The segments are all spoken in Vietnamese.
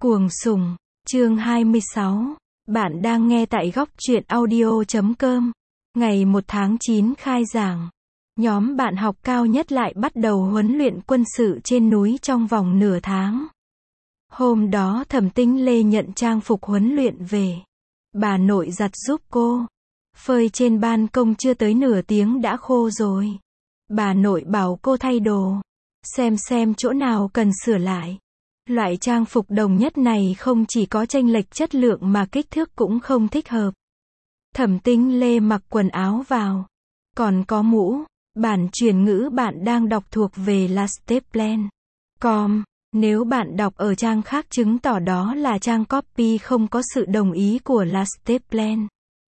Cuồng sùng, chương 26. Bạn đang nghe tại góc truyện audio.com. Ngày 1 tháng 9 khai giảng. Nhóm bạn học cao nhất lại bắt đầu huấn luyện quân sự trên núi trong vòng nửa tháng. Hôm đó Thẩm Tinh Lê nhận trang phục huấn luyện về. Bà nội giặt giúp cô. Phơi trên ban công chưa tới nửa tiếng đã khô rồi. Bà nội bảo cô thay đồ. Xem chỗ nào cần sửa lại. Loại trang phục đồng nhất này không chỉ có chênh lệch chất lượng mà kích thước cũng không thích hợp. Thẩm Tinh Lê mặc quần áo vào. Còn có mũ. Bản truyền ngữ bạn đang đọc thuộc về lasteplan.com. Nếu bạn đọc ở trang khác chứng tỏ đó là trang copy không có sự đồng ý của Lasteplan.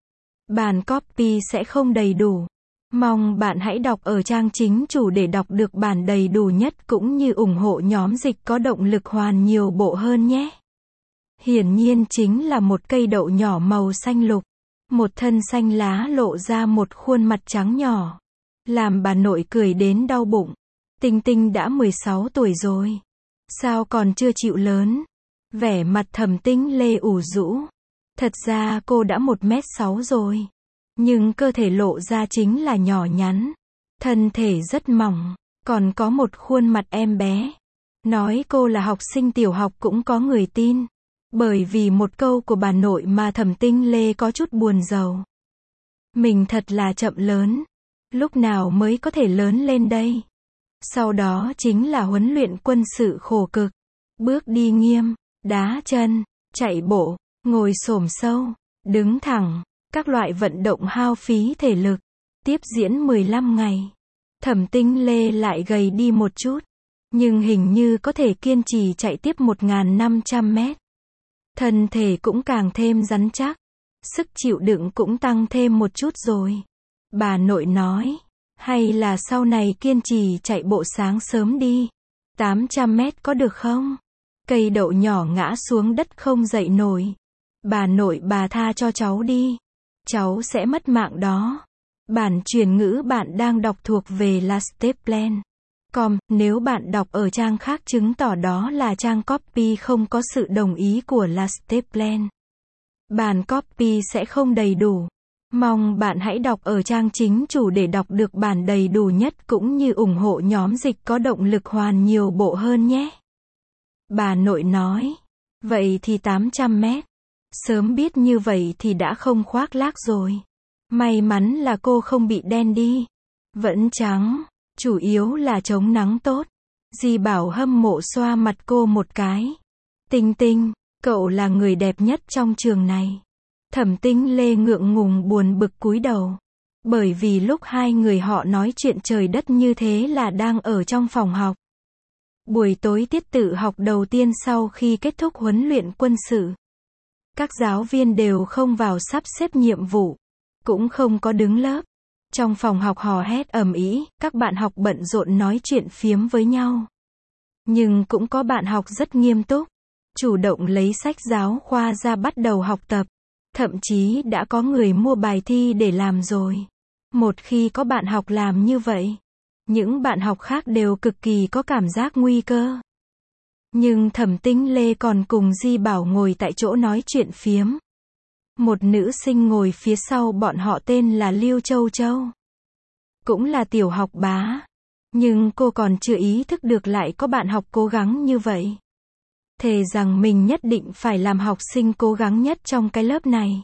Bản copy sẽ không đầy đủ. Mong bạn hãy đọc ở trang chính chủ để đọc được bản đầy đủ nhất cũng như ủng hộ nhóm dịch có động lực hoàn nhiều bộ hơn nhé. Hiển nhiên chính là một cây đậu nhỏ màu xanh lục. Một thân xanh lá lộ ra một khuôn mặt trắng nhỏ. Làm bà nội cười đến đau bụng. Tinh Tinh đã 16 tuổi rồi. Sao còn chưa chịu lớn? Vẻ mặt Thẩm Tinh Lê ủ rũ. Thật ra cô đã 1m6 rồi. Nhưng cơ thể lộ ra chính là nhỏ nhắn. Thân thể rất mỏng. Còn có một khuôn mặt em bé. Nói cô là học sinh tiểu học cũng có người tin. Bởi vì một câu của bà nội mà Thẩm Tinh Lê có chút buồn rầu. Mình thật là chậm lớn. Lúc nào mới có thể lớn lên đây? Sau đó chính là huấn luyện quân sự khổ cực. Bước đi nghiêm, đá chân, chạy bộ, ngồi xổm sâu, đứng thẳng. Các loại vận động hao phí thể lực. Tiếp diễn 15 ngày. Thẩm Tinh Lê lại gầy đi một chút. Nhưng hình như có thể kiên trì chạy tiếp 1.500 mét. Thân thể cũng càng thêm rắn chắc. Sức chịu đựng cũng tăng thêm một chút rồi. Bà nội nói. Hay là sau này kiên trì chạy bộ sáng sớm đi. 800 mét có được không? Cây đậu nhỏ ngã xuống đất không dậy nổi. Bà nội bà tha cho cháu đi. Cháu sẽ mất mạng đó. Bản truyền ngữ bạn đang đọc thuộc về lasteplan.com. Nếu bạn đọc ở trang khác chứng tỏ đó là trang copy không có sự đồng ý của Lasteplan. Bản copy sẽ không đầy đủ. Mong bạn hãy đọc ở trang chính chủ để đọc được bản đầy đủ nhất cũng như ủng hộ nhóm dịch có động lực hoàn nhiều bộ hơn nhé. Bà nội nói. Vậy thì 800 mét. Sớm biết như vậy thì đã không khoác lác rồi. May mắn là cô không bị đen đi. Vẫn trắng. Chủ yếu là chống nắng tốt. Dì Bảo hâm mộ xoa mặt cô một cái. Tinh Tinh, cậu là người đẹp nhất trong trường này. Thẩm Tinh Lê ngượng ngùng buồn bực cúi đầu. Bởi vì lúc hai người họ nói chuyện trời đất như thế là đang ở trong phòng học. Buổi tối tiết tự học đầu tiên sau khi kết thúc huấn luyện quân sự. Các giáo viên đều không vào sắp xếp nhiệm vụ. Cũng không có đứng lớp. Trong phòng học hò hét ầm ĩ, các bạn học bận rộn nói chuyện phiếm với nhau. Nhưng cũng có bạn học rất nghiêm túc. Chủ động lấy sách giáo khoa ra bắt đầu học tập. Thậm chí đã có người mua bài thi để làm rồi. Một khi có bạn học làm như vậy, những bạn học khác đều cực kỳ có cảm giác nguy cơ. Nhưng Thẩm Tinh Lê còn cùng Di Bảo ngồi tại chỗ nói chuyện phiếm. Một nữ sinh ngồi phía sau bọn họ tên là Lưu Châu Châu. Cũng là tiểu học bá. Nhưng cô còn chưa ý thức được lại có bạn học cố gắng như vậy. Thề rằng mình nhất định phải làm học sinh cố gắng nhất trong cái lớp này.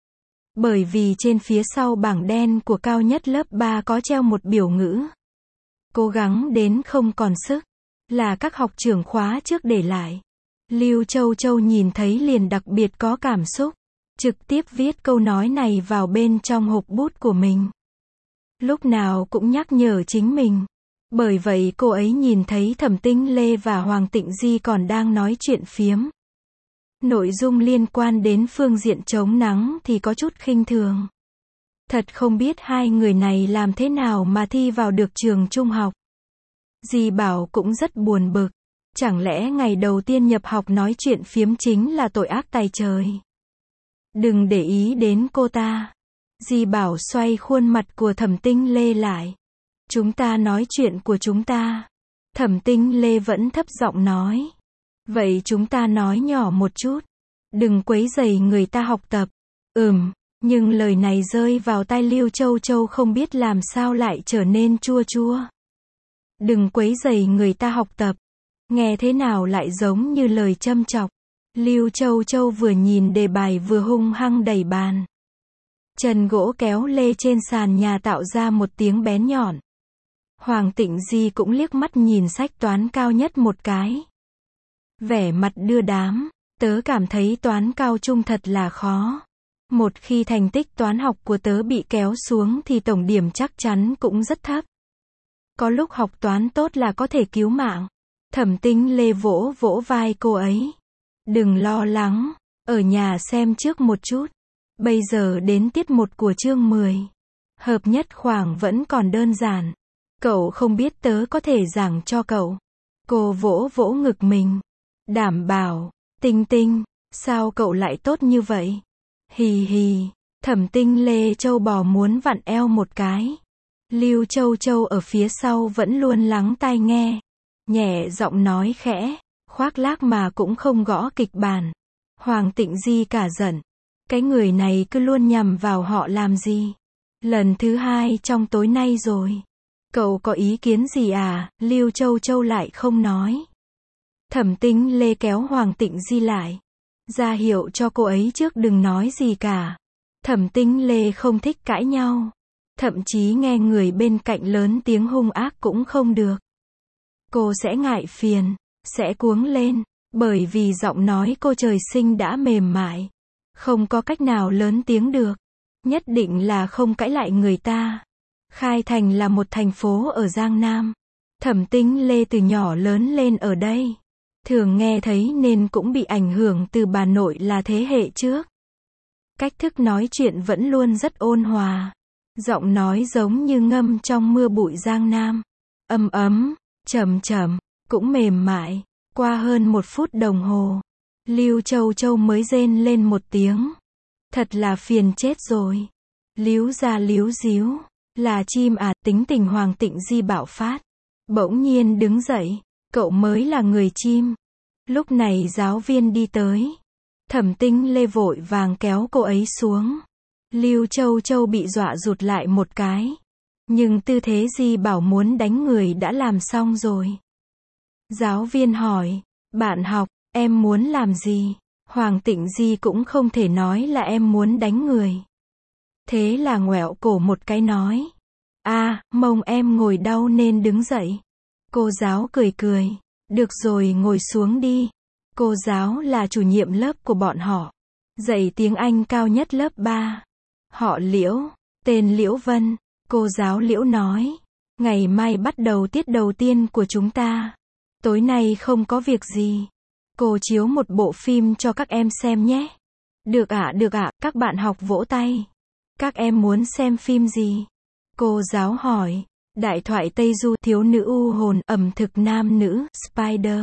Bởi vì trên phía sau bảng đen của cao nhất lớp 3 có treo một biểu ngữ. Cố gắng đến không còn sức. Là các học trưởng khóa trước để lại. Lưu Châu Châu nhìn thấy liền đặc biệt có cảm xúc. Trực tiếp viết câu nói này vào bên trong hộp bút của mình. Lúc nào cũng nhắc nhở chính mình. Bởi vậy cô ấy nhìn thấy Thẩm Tinh Lê và Hoàng Tịnh Di còn đang nói chuyện phiếm. Nội dung liên quan đến phương diện chống nắng thì có chút khinh thường. Thật không biết hai người này làm thế nào mà thi vào được trường trung học. Di Bảo cũng rất buồn bực. Chẳng lẽ ngày đầu tiên nhập học nói chuyện phiếm chính là tội ác tày trời. Đừng để ý đến cô ta. Di Bảo xoay khuôn mặt của Thẩm Tinh Lê lại. Chúng ta nói chuyện của chúng ta. Thẩm Tinh Lê vẫn thấp giọng nói. Vậy chúng ta nói nhỏ một chút. Đừng quấy rầy người ta học tập. Nhưng lời này rơi vào tai Lưu Châu Châu không biết làm sao lại trở nên chua chua. Đừng quấy rầy người ta học tập. Nghe thế nào lại giống như lời châm chọc. Lưu Châu Châu vừa nhìn đề bài vừa hung hăng đẩy bàn. Chân gỗ kéo lê trên sàn nhà tạo ra một tiếng bén nhọn. Hoàng Tịnh Di cũng liếc mắt nhìn sách toán cao nhất một cái. Vẻ mặt đưa đám, tớ cảm thấy toán cao trung thật là khó. Một khi thành tích toán học của tớ bị kéo xuống thì tổng điểm chắc chắn cũng rất thấp. Có lúc học toán tốt là có thể cứu mạng. Thẩm Tinh Lê vỗ vỗ vai cô ấy. Đừng lo lắng, ở nhà xem trước một chút. Bây giờ đến tiết 1 của chương 10. Hợp nhất khoảng vẫn còn đơn giản. Cậu không biết tớ có thể giảng cho cậu. Cô vỗ vỗ ngực mình. Đảm bảo, Tinh Tinh, sao cậu lại tốt như vậy? Hì hì, Thẩm Tinh Lê Châu bò muốn vặn eo một cái. Lưu Châu Châu ở phía sau vẫn luôn lắng tai nghe. Nhẹ giọng nói khẽ, khoác lác mà cũng không gõ kịch bản. Hoàng Tịnh Di cả giận. Cái người này cứ luôn nhằm vào họ làm gì? Lần thứ 2 trong tối nay rồi. Cậu có ý kiến gì à? Lưu Châu Châu lại không nói. Thẩm Tinh Lê kéo Hoàng Tịnh Di lại. Ra hiệu cho cô ấy trước đừng nói gì cả. Thẩm Tinh Lê không thích cãi nhau. Thậm chí nghe người bên cạnh lớn tiếng hung ác cũng không được. Cô sẽ ngại phiền, sẽ cuống lên, bởi vì giọng nói cô trời sinh đã mềm mại. Không có cách nào lớn tiếng được. Nhất định là không cãi lại người ta. Khai Thành là một thành phố ở Giang Nam. Thẩm Tinh Lê từ nhỏ lớn lên ở đây. Thường nghe thấy nên cũng bị ảnh hưởng từ bà nội là thế hệ trước. Cách thức nói chuyện vẫn luôn rất ôn hòa. Giọng nói giống như ngâm trong mưa bụi Giang Nam. Ấm ấm, trầm trầm, cũng mềm mại. Qua hơn 1 phút đồng hồ, Lưu Châu Châu mới rên lên một tiếng. Thật là phiền chết rồi. Líu ra líu díu. Là chim à? Tính tình Hoàng Tịnh Di bạo phát. Bỗng nhiên đứng dậy. Cậu mới là người chim. Lúc này giáo viên đi tới. Thẩm Tinh Lê vội vàng kéo cô ấy xuống. Lưu Châu Châu bị dọa rụt lại một cái. Nhưng tư thế Di bảo muốn đánh người đã làm xong rồi. Giáo viên hỏi, bạn học, em muốn làm gì? Hoàng Tịnh Di cũng không thể nói là em muốn đánh người. Thế là ngoẹo cổ một cái nói. Mông em ngồi đau nên đứng dậy. Cô giáo cười cười. Được rồi, ngồi xuống đi. Cô giáo là chủ nhiệm lớp của bọn họ. Dạy tiếng Anh cao nhất lớp 3. Họ Liễu, tên Liễu Vân. Cô giáo Liễu nói. Ngày mai bắt đầu tiết đầu tiên của chúng ta. Tối nay không có việc gì. Cô chiếu một bộ phim cho các em xem nhé. Được ạ, các bạn học vỗ tay. Các em muốn xem phim gì? Cô giáo hỏi. Đại thoại Tây Du, thiếu nữ u hồn, ẩm thực nam nữ, Spider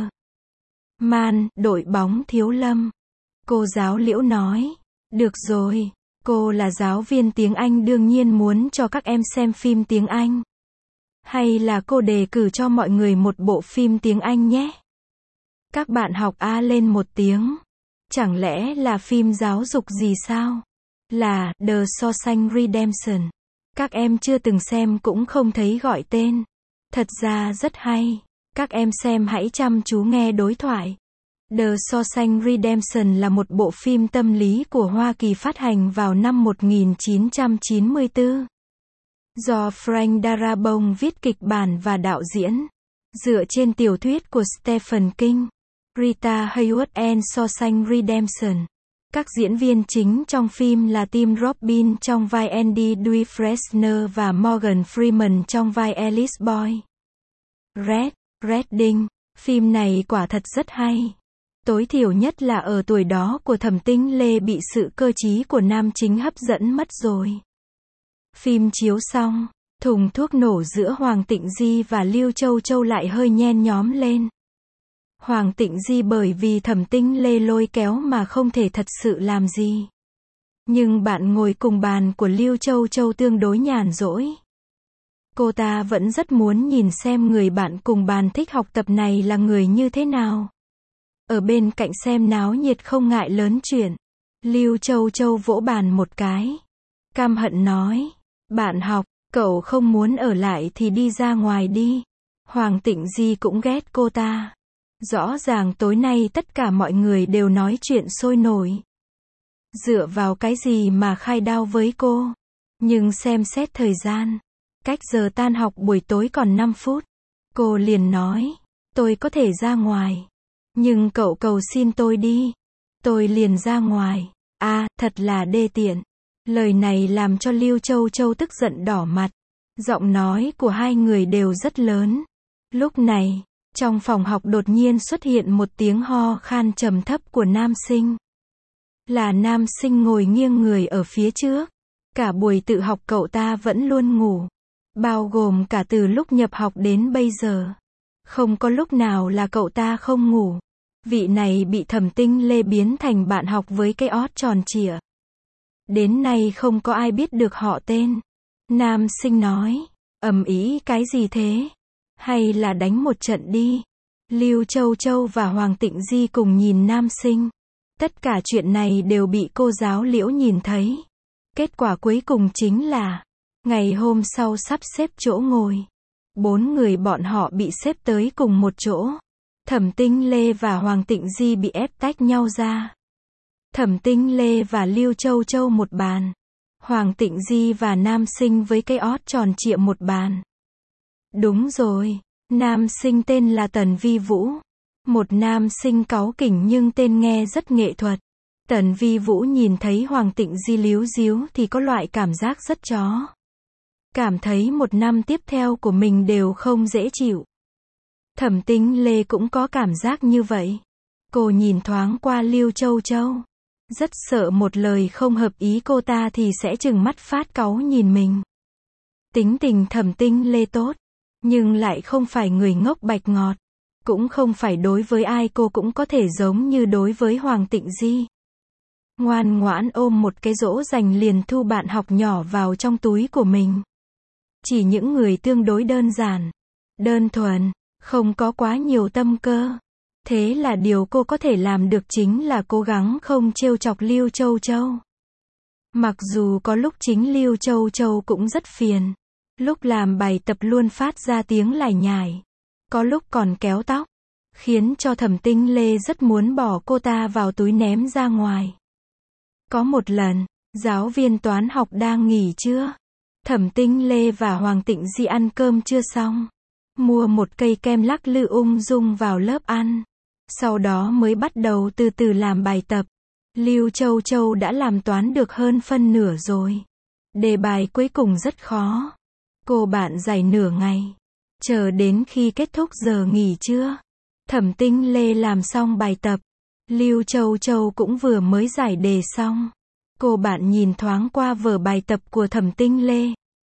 Man, đội bóng thiếu lâm. Cô giáo Liễu nói. Được rồi, cô là giáo viên tiếng Anh đương nhiên muốn cho các em xem phim tiếng Anh. Hay là cô đề cử cho mọi người một bộ phim tiếng Anh nhé? Các bạn học lên một tiếng. Chẳng lẽ là phim giáo dục gì sao? Là The Shawshank Redemption. Các em chưa từng xem cũng không thấy gọi tên. Thật ra rất hay. Các em xem hãy chăm chú nghe đối thoại. The Shawshank Redemption là một bộ phim tâm lý của Hoa Kỳ phát hành vào năm 1994. Do Frank Darabont viết kịch bản và đạo diễn. Dựa trên tiểu thuyết của Stephen King. Rita Hayworth and Shawshank Redemption. Các diễn viên chính trong phim là Tim Robbins trong vai Andy Dufresne và Morgan Freeman trong vai Alice Boy. Redding. Phim này quả thật rất hay. Tối thiểu nhất là ở tuổi đó của Thẩm Tinh Lê bị sự cơ trí của nam chính hấp dẫn mất rồi. Phim chiếu xong, thùng thuốc nổ giữa Hoàng Tịnh Di và Lưu Châu Châu lại hơi nhen nhóm lên. Hoàng Tịnh Di bởi vì Thẩm Tinh Lê lôi kéo mà không thể thật sự làm gì. Nhưng bạn ngồi cùng bàn của Lưu Châu Châu tương đối nhàn rỗi. Cô ta vẫn rất muốn nhìn xem người bạn cùng bàn thích học tập này là người như thế nào. ở bên cạnh xem náo nhiệt không ngại lớn chuyện. Lưu Châu Châu vỗ bàn một cái. Căm hận nói, bạn học, cậu không muốn ở lại thì đi ra ngoài đi. Hoàng Tịnh Di cũng ghét cô ta. Rõ ràng tối nay tất cả mọi người đều nói chuyện sôi nổi. Dựa vào cái gì mà khai đao với cô? Nhưng xem xét thời gian, cách giờ tan học buổi tối còn 5 phút. Cô liền nói, tôi có thể ra ngoài. Nhưng cậu cầu xin tôi đi. Tôi liền ra ngoài. Thật là đê tiện. Lời này làm cho Lưu Châu Châu tức giận đỏ mặt. Giọng nói của hai người đều rất lớn. Lúc này, trong phòng học đột nhiên xuất hiện một tiếng ho khan trầm thấp của nam sinh. Là nam sinh ngồi nghiêng người ở phía trước. Cả buổi tự học cậu ta vẫn luôn ngủ. Bao gồm cả từ lúc nhập học đến bây giờ. Không có lúc nào là cậu ta không ngủ. Vị này bị Thẩm Tinh Lê biến thành bạn học với cái ót tròn trịa. Đến nay không có ai biết được họ tên. Nam sinh nói, ầm ĩ cái gì thế? Hay là đánh một trận đi? Lưu Châu Châu và Hoàng Tịnh Di cùng nhìn nam sinh. Tất cả chuyện này đều bị cô giáo Liễu nhìn thấy. Kết quả cuối cùng chính là, ngày hôm sau sắp xếp chỗ ngồi. 4 người bọn họ bị xếp tới cùng một chỗ. Thẩm Tinh Lê và Hoàng Tịnh Di bị ép tách nhau ra. Thẩm Tinh Lê và Lưu Châu Châu một bàn. Hoàng Tịnh Di và nam sinh với cái ót tròn trịa một bàn. Đúng rồi, nam sinh tên là Tần Vi Vũ. Một nam sinh cáu kỉnh nhưng tên nghe rất nghệ thuật. Tần Vi Vũ nhìn thấy Hoàng Tịnh Di líu díu thì có loại cảm giác rất chó. Cảm thấy một năm tiếp theo của mình đều không dễ chịu. Thẩm Tinh Lê cũng có cảm giác như vậy. Cô nhìn thoáng qua Lưu Châu Châu. Rất sợ một lời không hợp ý cô ta thì sẽ trừng mắt phát cáu nhìn mình. Tính tình Thẩm Tinh Lê tốt. Nhưng lại không phải người ngốc bạch ngọt. Cũng không phải đối với ai cô cũng có thể giống như đối với Hoàng Tịnh Di. Ngoan ngoãn ôm một cái dỗ dành liền thu bạn học nhỏ vào trong túi của mình. Chỉ những người tương đối đơn giản, đơn thuần, không có quá nhiều tâm cơ. Thế là điều cô có thể làm được chính là cố gắng không trêu chọc Lưu Châu Châu. Mặc dù có lúc chính Lưu Châu Châu cũng rất phiền. Lúc làm bài tập luôn phát ra tiếng lải nhải. Có lúc còn kéo tóc. Khiến cho Thẩm Tinh Lê rất muốn bỏ cô ta vào túi ném ra ngoài. Có một lần, giáo viên toán học đang nghỉ trưa. Thẩm Tinh Lê và Hoàng Tịnh Di ăn cơm chưa xong. Mua một cây kem lắc lư ung dung vào lớp ăn. Sau đó mới bắt đầu từ từ làm bài tập. Lưu Châu Châu đã làm toán được hơn phân nửa rồi. Đề bài cuối cùng rất khó. Cô bạn dày nửa ngày. Chờ đến khi kết thúc giờ nghỉ trưa. Thẩm Tinh Lê làm xong bài tập. Lưu Châu Châu cũng vừa mới giải đề xong. Cô bạn nhìn thoáng qua vở bài tập của Thẩm Tinh Lê.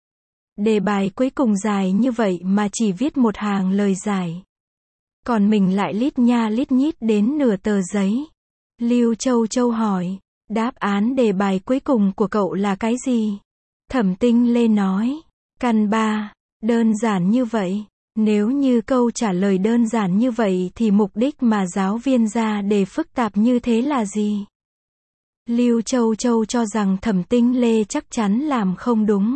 Đề bài cuối cùng dài như vậy mà chỉ viết một hàng lời giải. Còn mình lại lít nha lít nhít đến nửa tờ giấy. Lưu Châu Châu hỏi, đáp án đề bài cuối cùng của cậu là cái gì? Thẩm Tinh Lê nói, căn 3, đơn giản như vậy. Nếu như câu trả lời đơn giản như vậy thì mục đích mà giáo viên ra đề phức tạp như thế là gì? Lưu Châu Châu cho rằng Thẩm Tinh Lê chắc chắn làm không đúng.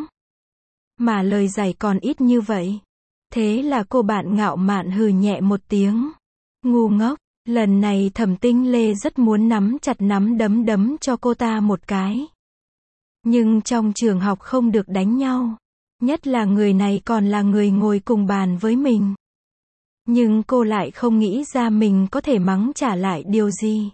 Mà lời giải còn ít như vậy. Thế là cô bạn ngạo mạn hừ nhẹ một tiếng. Ngu ngốc, lần này Thẩm Tinh Lê rất muốn nắm chặt nắm đấm đấm cho cô ta một cái. Nhưng trong trường học không được đánh nhau. Nhất là người này còn là người ngồi cùng bàn với mình. Nhưng cô lại không nghĩ ra mình có thể mắng trả lại điều gì.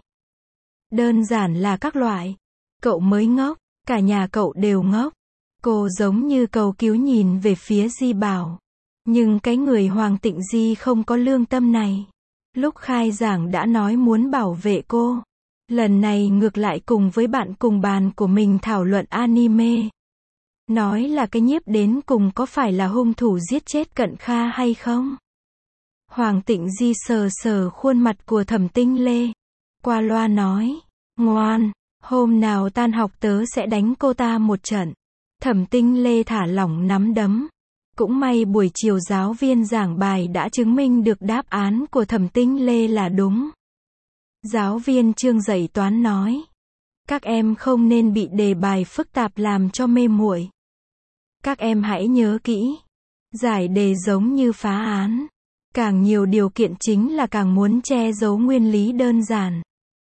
Đơn giản là các loại. Cậu mới ngốc, cả nhà cậu đều ngốc. Cô giống như cầu cứu nhìn về phía Di Bảo. Nhưng cái người Hoàng Tịnh Di không có lương tâm này. Lúc khai giảng đã nói muốn bảo vệ cô. Lần này ngược lại cùng với bạn cùng bàn của mình thảo luận anime. Nói là cái nhiếp đến cùng có phải là hung thủ giết chết Cận Kha hay không? Hoàng Tịnh Di sờ sờ khuôn mặt của Thẩm Tinh Lê. Qua loa nói, ngoan, hôm nào tan học tớ sẽ đánh cô ta một trận. Thẩm Tinh Lê thả lỏng nắm đấm. Cũng may buổi chiều giáo viên giảng bài đã chứng minh được đáp án của Thẩm Tinh Lê là đúng. Giáo viên Trương dạy toán nói. Các em không nên bị đề bài phức tạp làm cho mê muội. Các em hãy nhớ kỹ. Giải đề giống như phá án. Càng nhiều điều kiện chính là càng muốn che giấu nguyên lý đơn giản.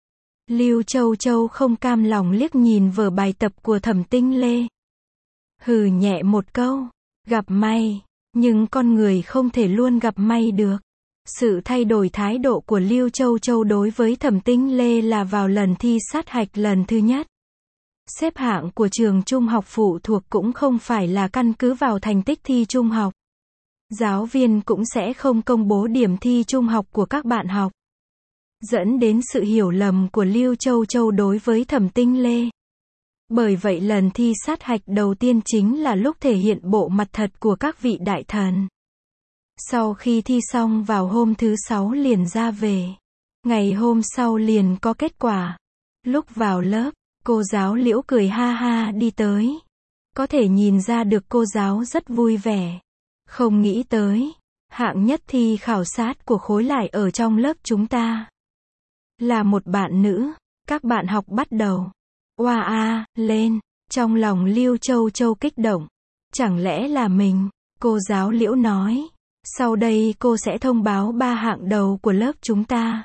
Lưu Châu Châu không cam lòng liếc nhìn vở bài tập của Thẩm Tinh Lê. Hừ nhẹ một câu. Gặp may. Nhưng con người không thể luôn gặp may được. Sự thay đổi thái độ của Lưu Châu Châu đối với Thẩm Tinh Lê là vào lần thi sát hạch lần thứ nhất. Xếp hạng của trường trung học phụ thuộc cũng không phải là căn cứ vào thành tích thi trung học. Giáo viên cũng sẽ không công bố điểm thi trung học của các bạn học. Dẫn đến sự hiểu lầm của Lưu Châu Châu đối với Thẩm Tinh Lê. Bởi vậy lần thi sát hạch đầu tiên chính là lúc thể hiện bộ mặt thật của các vị đại thần. Sau khi thi xong vào hôm thứ 6 liền ra về. Ngày hôm sau liền có kết quả. Lúc vào lớp, cô giáo Liễu cười ha ha đi tới. Có thể nhìn ra được cô giáo rất vui vẻ. Không nghĩ tới, hạng nhất thi khảo sát của khối lại ở trong lớp chúng ta. Là một bạn nữ, các bạn học bắt đầu. Oa a, lên, trong lòng Lưu Châu Châu kích động. Chẳng lẽ là mình, cô giáo Liễu nói. Sau đây cô sẽ thông báo 3 hạng đầu của lớp chúng ta.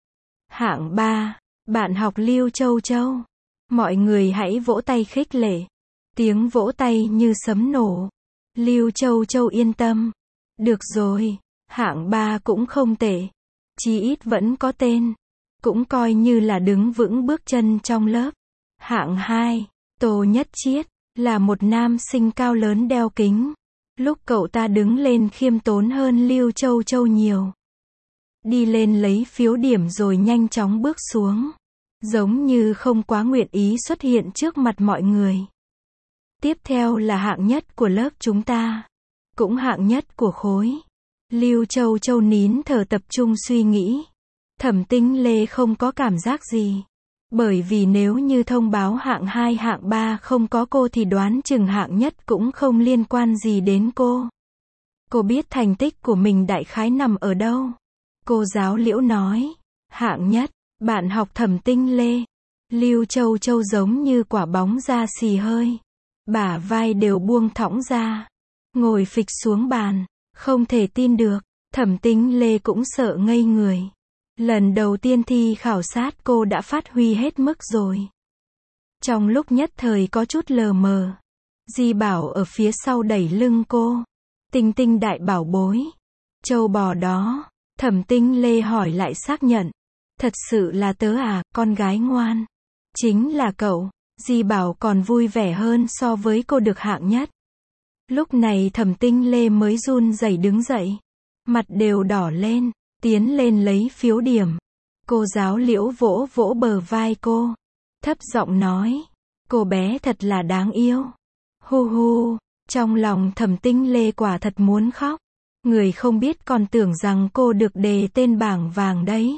Hạng 3, bạn học Lưu Châu Châu. Mọi người hãy vỗ tay khích lệ. Tiếng vỗ tay như sấm nổ. Lưu Châu Châu yên tâm. Được rồi, hạng 3 cũng không tệ. Chí ít vẫn có tên. Cũng coi như là đứng vững bước chân trong lớp. Hạng 2, Tô Nhất Chiết, là một nam sinh cao lớn đeo kính. Lúc cậu ta đứng lên khiêm tốn hơn Lưu Châu Châu nhiều. Đi lên lấy phiếu điểm rồi nhanh chóng bước xuống. Giống như không quá nguyện ý xuất hiện trước mặt mọi người. Tiếp theo là hạng nhất của lớp chúng ta. Cũng hạng nhất của khối. Lưu Châu Châu nín thở tập trung suy nghĩ. Thẩm Tinh Lê không có cảm giác gì. Bởi vì nếu như thông báo hạng 2 hạng 3 không có cô thì đoán chừng hạng nhất cũng không liên quan gì đến cô. Cô biết thành tích của mình đại khái nằm ở đâu. Cô giáo Liễu nói. Hạng nhất, bạn học Thẩm Tinh Lê. Lưu Châu Châu giống như quả bóng ra xì hơi. Bả vai đều buông thõng ra. Ngồi phịch xuống bàn. Không thể tin được. Thẩm Tinh Lê cũng sợ ngây người. Lần đầu tiên thi khảo sát cô đã phát huy hết mức rồi. Trong lúc nhất thời có chút lờ mờ. Di Bảo ở phía sau đẩy lưng cô. Tinh Tinh đại bảo bối. Châu bò đó. Thẩm Tinh Lê hỏi lại xác nhận. Thật sự là tớ à, con gái ngoan. Chính là cậu. Di Bảo còn vui vẻ hơn so với cô được hạng nhất. Lúc này Thẩm Tinh Lê mới run rẩy đứng dậy. Mặt đều đỏ lên. Tiến lên lấy phiếu điểm. Cô giáo Liễu vỗ vỗ bờ vai cô. Thấp giọng nói. Cô bé thật là đáng yêu. Hu hu. Trong lòng Thẩm Tinh Lê quả thật muốn khóc. Người không biết còn tưởng rằng cô được đề tên bảng vàng đấy.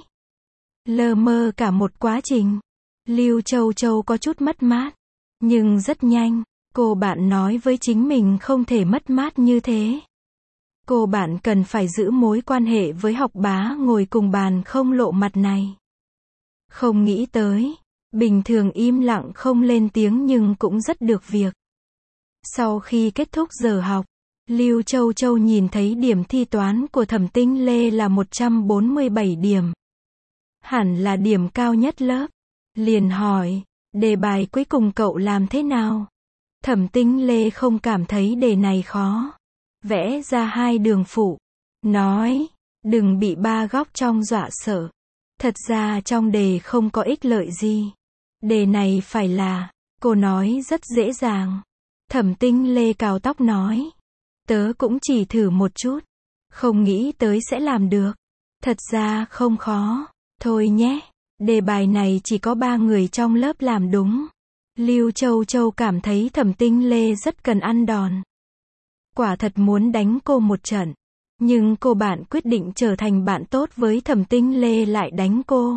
Lơ mơ cả một quá trình. Lưu Châu Châu có chút mất mát. Nhưng rất nhanh, cô bạn nói với chính mình không thể mất mát như thế. Cô bạn cần phải giữ mối quan hệ với học bá ngồi cùng bàn không lộ mặt này. Không nghĩ tới, bình thường im lặng không lên tiếng nhưng cũng rất được việc. Sau khi kết thúc giờ học, Lưu Châu Châu nhìn thấy điểm thi toán của Thẩm Tinh Lê là 147 điểm. Hẳn là điểm cao nhất lớp. Liền hỏi, đề bài cuối cùng cậu làm thế nào? Thẩm Tinh Lê không cảm thấy đề này khó. Vẽ ra 2 đường phụ. Nói, đừng bị 3 góc trong dọa sợ. Thật ra trong đề không có ích lợi gì. Đề này phải là, cô nói rất dễ dàng. Thẩm Tinh Lê cào tóc nói. Tớ cũng chỉ thử một chút. Không nghĩ tới sẽ làm được. Thật ra không khó. Thôi nhé. Đề bài này chỉ có 3 người trong lớp làm đúng. Lưu Châu Châu cảm thấy Thẩm Tinh Lê rất cần ăn đòn. Quả thật muốn đánh cô một trận. Nhưng cô bạn quyết định trở thành bạn tốt với Thẩm Tinh Lê lại đánh cô.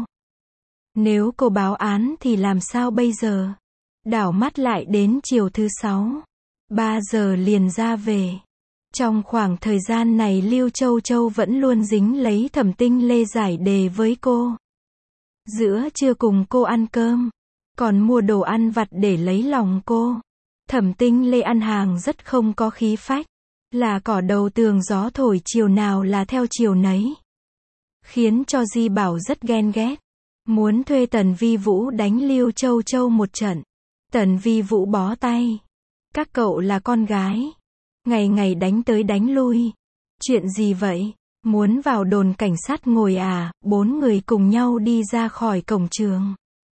Nếu cô báo án thì làm sao bây giờ? Đảo mắt lại đến chiều thứ 6. 3 giờ liền ra về. Trong khoảng thời gian này Lưu Châu Châu vẫn luôn dính lấy Thẩm Tinh Lê giải đề với cô. Giữa trưa cùng cô ăn cơm, còn mua đồ ăn vặt để lấy lòng cô. Thẩm Tinh Lê ăn hàng rất không có khí phách, là cỏ đầu tường gió thổi chiều nào là theo chiều nấy. Khiến cho Di Bảo rất ghen ghét, muốn thuê Tần Vi Vũ đánh Lưu Châu Châu một trận. Tần Vi Vũ bó tay. Các cậu là con gái, ngày ngày đánh tới đánh lui. Chuyện gì vậy? Muốn vào đồn cảnh sát ngồi à? 4 người cùng nhau đi ra khỏi cổng trường.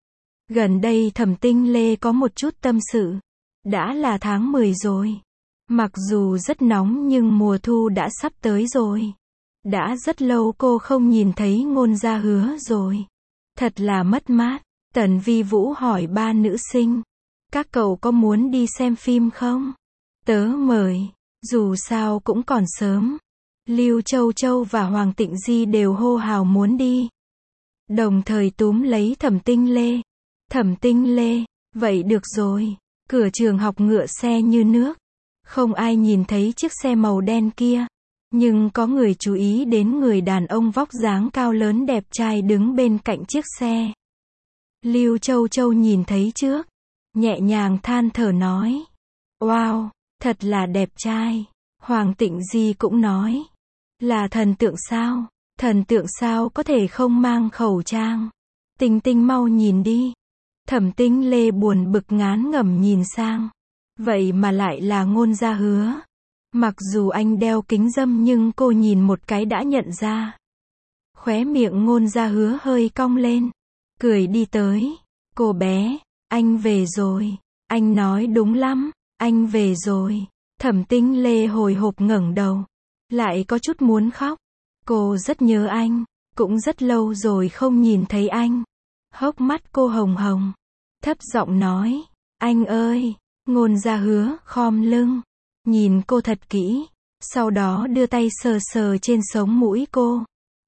Gần đây Thẩm Tinh Lê có một chút tâm sự. Đã là tháng 10 rồi. Mặc dù rất nóng nhưng mùa thu đã sắp tới rồi. Đã rất lâu cô không nhìn thấy Ngôn Gia Hứa rồi. Thật là mất mát. Tần Vi Vũ hỏi ba nữ sinh. Các cậu có muốn đi xem phim không? Tớ mời. Dù sao cũng còn sớm. Lưu Châu Châu và Hoàng Tịnh Di đều hô hào muốn đi. Đồng thời túm lấy Thẩm Tinh Lê. Thẩm Tinh Lê, vậy được rồi. Cửa trường học ngựa xe như nước. Không ai nhìn thấy chiếc xe màu đen kia. Nhưng có người chú ý đến người đàn ông vóc dáng cao lớn đẹp trai đứng bên cạnh chiếc xe. Lưu Châu Châu nhìn thấy trước. Nhẹ nhàng than thở nói. Wow, thật là đẹp trai. Hoàng Tịnh Di cũng nói. Là thần tượng sao? Thần tượng sao có thể không mang khẩu trang? Tinh Tinh mau nhìn đi. Thẩm Tinh Lê buồn bực ngán ngẩm nhìn sang. Vậy mà lại là Ngôn Gia Hứa. Mặc dù anh đeo kính râm nhưng cô nhìn một cái đã nhận ra. Khóe miệng Ngôn Gia Hứa hơi cong lên. Cười đi tới. Cô bé, anh về rồi. Anh nói đúng lắm, anh về rồi. Thẩm Tinh Lê hồi hộp ngẩng đầu. Lại có chút muốn khóc. Cô rất nhớ anh. Cũng rất lâu rồi không nhìn thấy anh. Hốc mắt cô hồng hồng. Thấp giọng nói. Anh ơi. Ngôn Gia Hứa khom lưng. Nhìn cô thật kỹ. Sau đó đưa tay sờ sờ trên sống mũi cô.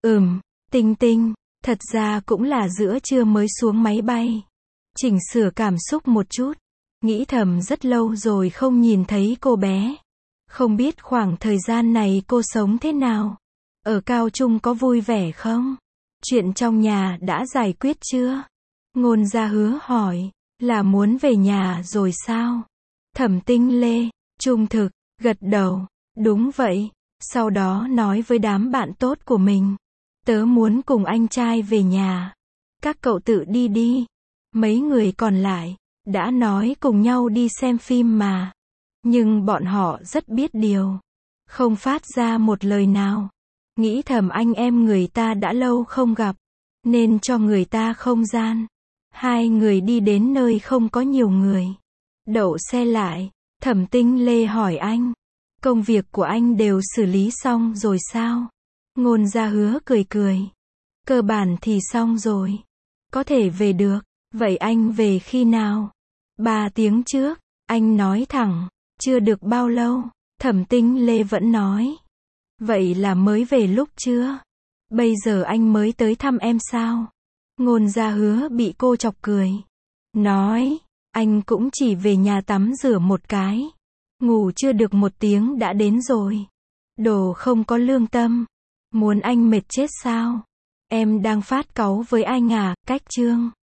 Tinh Tinh. Thật ra cũng là giữa trưa mới xuống máy bay. Chỉnh sửa cảm xúc một chút. Nghĩ thầm rất lâu rồi không nhìn thấy cô bé. Không biết khoảng thời gian này cô sống thế nào. Ở cao trung có vui vẻ không? Chuyện trong nhà đã giải quyết chưa? Ngôn Gia Hứa hỏi. Là muốn về nhà rồi sao? Thẩm Tinh Lê, trung thực, gật đầu. Đúng vậy. Sau đó nói với đám bạn tốt của mình. Tớ muốn cùng anh trai về nhà. Các cậu tự đi đi. Mấy người còn lại, đã nói cùng nhau đi xem phim mà. Nhưng bọn họ rất biết điều. Không phát ra một lời nào. Nghĩ thầm anh em người ta đã lâu không gặp. Nên cho người ta không gian. Hai người đi đến nơi không có nhiều người. Đậu xe lại. Thẩm Tinh Lê hỏi anh. Công việc của anh đều xử lý xong rồi sao? Ngôn Gia Hứa cười cười. Cơ bản thì xong rồi. Có thể về được. Vậy anh về khi nào? 3 tiếng trước. Anh nói thẳng. Chưa được bao lâu. Thẩm Tinh Lê vẫn nói. Vậy là mới về lúc trưa. Bây giờ anh mới tới thăm em sao? Ngôn Gia Hứa bị cô chọc cười. Nói. Anh cũng chỉ về nhà tắm rửa một cái. Ngủ chưa được 1 tiếng đã đến rồi. Đồ không có lương tâm. Muốn anh mệt chết sao? Em đang phát cáu với anh à? Cách chương